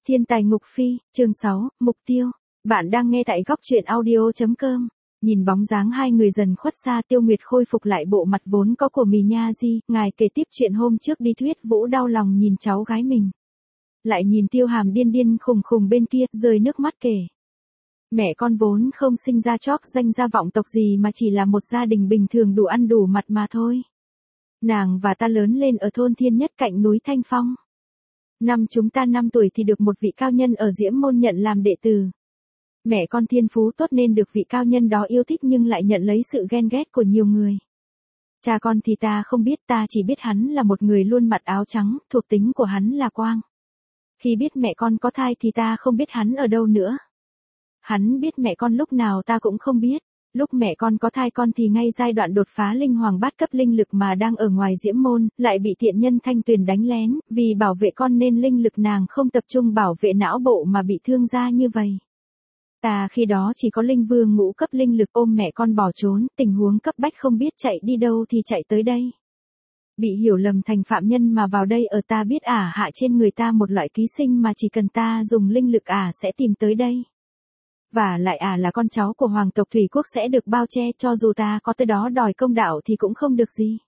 Thiên tài ngục phi, chương 6, mục tiêu. Bạn đang nghe tại góc truyện audio.com. Nhìn bóng dáng hai người dần khuất xa, Tiêu Nguyệt khôi phục lại bộ mặt vốn có của Mì Nha Di, ngài kể tiếp chuyện hôm trước đi Tuyết Vũ đau lòng nhìn cháu gái mình. Lại nhìn Tiêu Hàm điên điên khùng khùng bên kia, rơi nước mắt kể. Mẹ con vốn không sinh ra chóp danh gia vọng tộc gì mà chỉ là một gia đình bình thường đủ ăn đủ mặt mà thôi. Nàng và ta lớn lên ở thôn Thiên Nhất cạnh núi Thanh Phong. Năm chúng ta 5 tuổi thì được một vị cao nhân ở Diễm Môn nhận làm đệ tử. Mẹ con thiên phú tốt nên được vị cao nhân đó yêu thích nhưng lại nhận lấy sự ghen ghét của nhiều người. Cha con thì ta không biết, ta chỉ biết hắn là một người luôn mặc áo trắng, thuộc tính của hắn là quang. Khi biết mẹ con có thai thì ta không biết hắn ở đâu nữa. Hắn biết mẹ con lúc nào ta cũng không biết. Lúc mẹ con có thai con thì ngay giai đoạn đột phá linh hoàng bát cấp linh lực mà đang ở ngoài Diễm Môn, lại bị tiện nhân Thanh Tuyền đánh lén, vì bảo vệ con nên linh lực nàng không tập trung bảo vệ não bộ mà bị thương ra như vậy. Ta khi đó chỉ có linh vương ngũ cấp linh lực, ôm mẹ con bỏ trốn, tình huống cấp bách không biết chạy đi đâu thì chạy tới đây. Bị hiểu lầm thành phạm nhân mà vào đây ở, ta biết hạ trên người ta một loại ký sinh mà chỉ cần ta dùng linh lực sẽ tìm tới đây. Và lại là con cháu của hoàng tộc Thủy Quốc sẽ được bao che, cho dù ta có tới đó đòi công đạo thì cũng không được gì.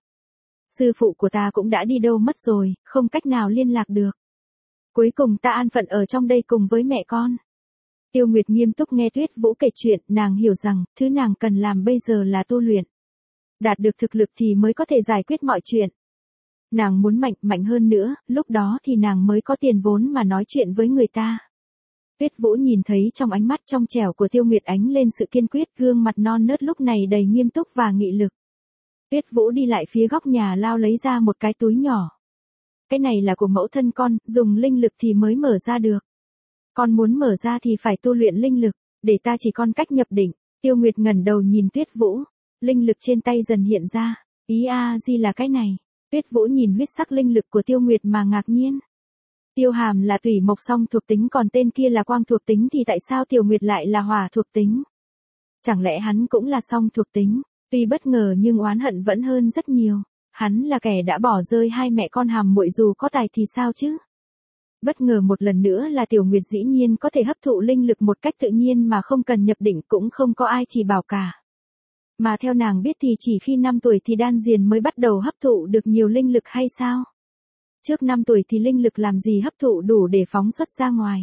Sư phụ của ta cũng đã đi đâu mất rồi, không cách nào liên lạc được. Cuối cùng ta an phận ở trong đây cùng với mẹ con. Tiêu Nguyệt nghiêm túc nghe Tuyết Vũ kể chuyện, nàng hiểu rằng, thứ nàng cần làm bây giờ là tu luyện. Đạt được thực lực thì mới có thể giải quyết mọi chuyện. Nàng muốn mạnh hơn nữa, lúc đó thì nàng mới có tiền vốn mà nói chuyện với người ta. Tuyết Vũ nhìn thấy trong ánh mắt trong trẻo của Tiêu Nguyệt ánh lên sự kiên quyết, gương mặt non nớt lúc này đầy nghiêm túc và nghị lực. Tuyết Vũ đi lại phía góc nhà lao lấy ra một cái túi nhỏ. Cái này là của mẫu thân con, dùng linh lực thì mới mở ra được. Con muốn mở ra thì phải tu luyện linh lực, để ta chỉ con cách nhập định. Tiêu Nguyệt ngẩng đầu nhìn Tuyết Vũ, linh lực trên tay dần hiện ra, ý gì là cái này? Tuyết Vũ nhìn huyết sắc linh lực của Tiêu Nguyệt mà ngạc nhiên. Tiêu Hàm là thủy mộc song thuộc tính còn tên kia là quang thuộc tính thì tại sao Tiểu Nguyệt lại là hỏa thuộc tính? Chẳng lẽ hắn cũng là song thuộc tính? Tuy bất ngờ nhưng oán hận vẫn hơn rất nhiều. Hắn là kẻ đã bỏ rơi hai mẹ con Hàm muội, dù có tài thì sao chứ? Bất ngờ một lần nữa là Tiểu Nguyệt dĩ nhiên có thể hấp thụ linh lực một cách tự nhiên mà không cần nhập định, cũng không có ai chỉ bảo cả. Mà theo nàng biết thì chỉ khi 5 tuổi thì đan điền mới bắt đầu hấp thụ được nhiều linh lực hay sao? Trước 5 tuổi thì linh lực làm gì hấp thụ đủ để phóng xuất ra ngoài.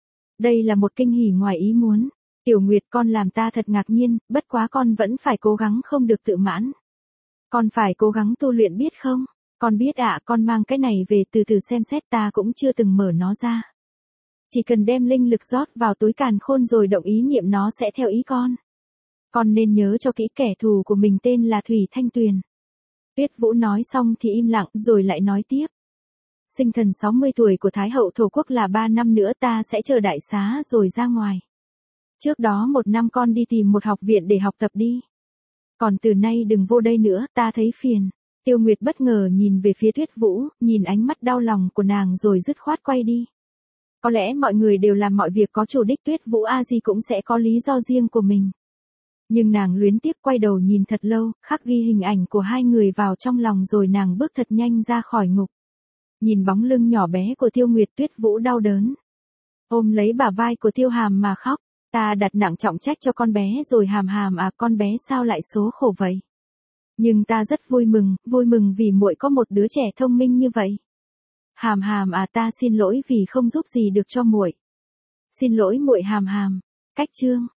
Đây là một kinh hỉ ngoài ý muốn. Tiểu Nguyệt, con làm ta thật ngạc nhiên, bất quá con vẫn phải cố gắng không được tự mãn. Con phải cố gắng tu luyện biết không? Con biết con mang cái này về từ từ xem xét, ta cũng chưa từng mở nó ra. Chỉ cần đem linh lực rót vào túi càn khôn rồi động ý niệm nó sẽ theo ý con. Con nên nhớ cho kỹ, kẻ thù của mình tên là Thủy Thanh Tuyền. Tuyết Vũ nói xong thì im lặng rồi lại nói tiếp. Sinh thần 60 tuổi của Thái hậu Thổ Quốc là 3 năm nữa ta sẽ chờ đại xá rồi ra ngoài. Trước đó 1 năm con đi tìm một học viện để học tập đi. Còn từ nay đừng vô đây nữa, ta thấy phiền. Tiêu Nguyệt bất ngờ nhìn về phía Tuyết Vũ, nhìn ánh mắt đau lòng của nàng rồi dứt khoát quay đi. Có lẽ mọi người đều làm mọi việc có chủ đích, Tuyết Vũ Di cũng sẽ có lý do riêng của mình. Nhưng nàng luyến tiếc quay đầu nhìn thật lâu, khắc ghi hình ảnh của hai người vào trong lòng rồi nàng bước thật nhanh ra khỏi ngục. Nhìn bóng lưng nhỏ bé của Tiêu Nguyệt, Tuyết Vũ đau đớn. Ôm lấy bả vai của Tiêu Hàm mà khóc, ta đặt nặng trọng trách cho con bé rồi Hàm con bé sao lại số khổ vậy? Nhưng ta rất vui mừng vì muội có một đứa trẻ thông minh như vậy. Hàm ta xin lỗi vì không giúp gì được cho muội. Xin lỗi muội Hàm. Cách chương